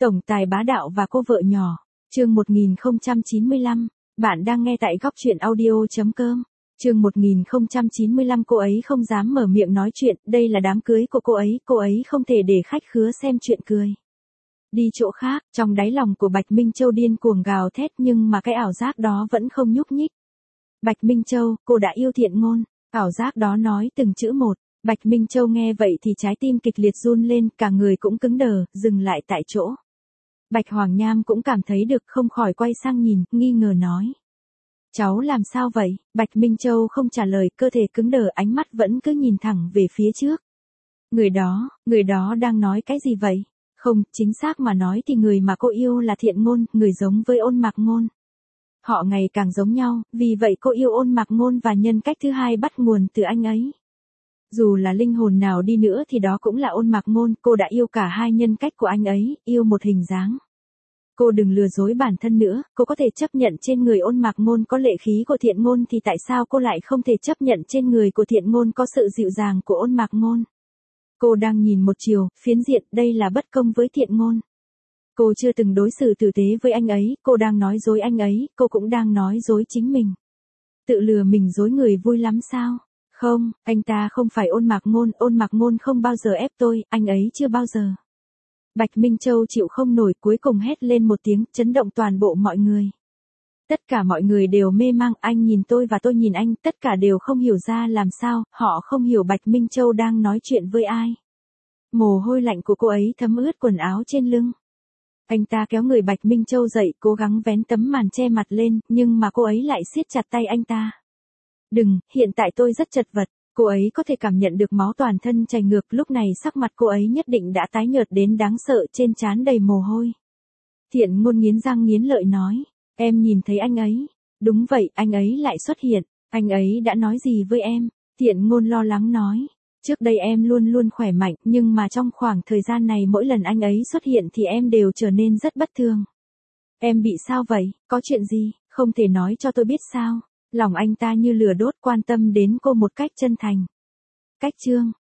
Tổng tài bá đạo và cô vợ nhỏ. Chương 1095. Bạn đang nghe tại Góc Chuyện Audio.com. Chương 1095. Cô ấy không dám mở miệng nói chuyện, đây là đám cưới của cô ấy không thể để khách khứa xem chuyện cười. Đi chỗ khác, trong đáy lòng của Bạch Minh Châu điên cuồng gào thét nhưng mà cái ảo giác đó vẫn không nhúc nhích. Bạch Minh Châu, cô đã yêu Thiện Ngôn. Ảo giác đó nói từng chữ một. Bạch Minh Châu nghe vậy thì trái tim kịch liệt run lên, cả người cũng cứng đờ, dừng lại tại chỗ. Bạch Hoàng Nham cũng cảm thấy được, không khỏi quay sang nhìn, nghi ngờ nói. Cháu làm sao vậy? Bạch Minh Châu không trả lời, cơ thể cứng đờ, ánh mắt vẫn cứ nhìn thẳng về phía trước. Người đó đang nói cái gì vậy? Không, chính xác mà nói thì người mà cô yêu là Thiện Ngôn, người giống với Ôn Mạc Ngôn. Họ ngày càng giống nhau, vì vậy cô yêu Ôn Mạc Ngôn và nhân cách thứ hai bắt nguồn từ anh ấy. Dù là linh hồn nào đi nữa thì đó cũng là Ôn Mạc Ngôn, cô đã yêu cả hai nhân cách của anh ấy, yêu một hình dáng. Cô đừng lừa dối bản thân nữa, cô có thể chấp nhận trên người Ôn Mạc Ngôn có lệ khí của Thiện Ngôn thì tại sao cô lại không thể chấp nhận trên người của Thiện Ngôn có sự dịu dàng của Ôn Mạc Ngôn? Cô đang nhìn một chiều, phiến diện, đây là bất công với Thiện Ngôn. Cô chưa từng đối xử tử tế với anh ấy, cô đang nói dối anh ấy, cô cũng đang nói dối chính mình. Tự lừa mình dối người vui lắm sao? Không, anh ta không phải Ôn Mạc Ngôn không bao giờ ép tôi, anh ấy chưa bao giờ. Bạch Minh Châu chịu không nổi, cuối cùng hét lên một tiếng, chấn động toàn bộ mọi người. Tất cả mọi người đều mê mang, anh nhìn tôi và tôi nhìn anh, tất cả đều không hiểu ra làm sao, họ không hiểu Bạch Minh Châu đang nói chuyện với ai. Mồ hôi lạnh của cô ấy thấm ướt quần áo trên lưng. Anh ta kéo người Bạch Minh Châu dậy, cố gắng vén tấm màn che mặt lên, nhưng mà cô ấy lại siết chặt tay anh ta. Đừng, hiện tại tôi rất chật vật. Cô ấy có thể cảm nhận được máu toàn thân chảy ngược, lúc này sắc mặt cô ấy nhất định đã tái nhợt đến đáng sợ, trên trán đầy mồ hôi. Thiện Ngôn nghiến răng nghiến lợi nói, em nhìn thấy anh ấy. Đúng vậy, anh ấy lại xuất hiện. Anh ấy đã nói gì với em? Thiện Ngôn lo lắng nói, trước đây em luôn luôn khỏe mạnh, nhưng mà trong khoảng thời gian này mỗi lần anh ấy xuất hiện thì em đều trở nên rất bất thường. Em bị sao vậy? Có chuyện gì? Không thể nói cho tôi biết sao? Lòng anh ta như lửa đốt, quan tâm đến cô một cách chân thành. Cách chương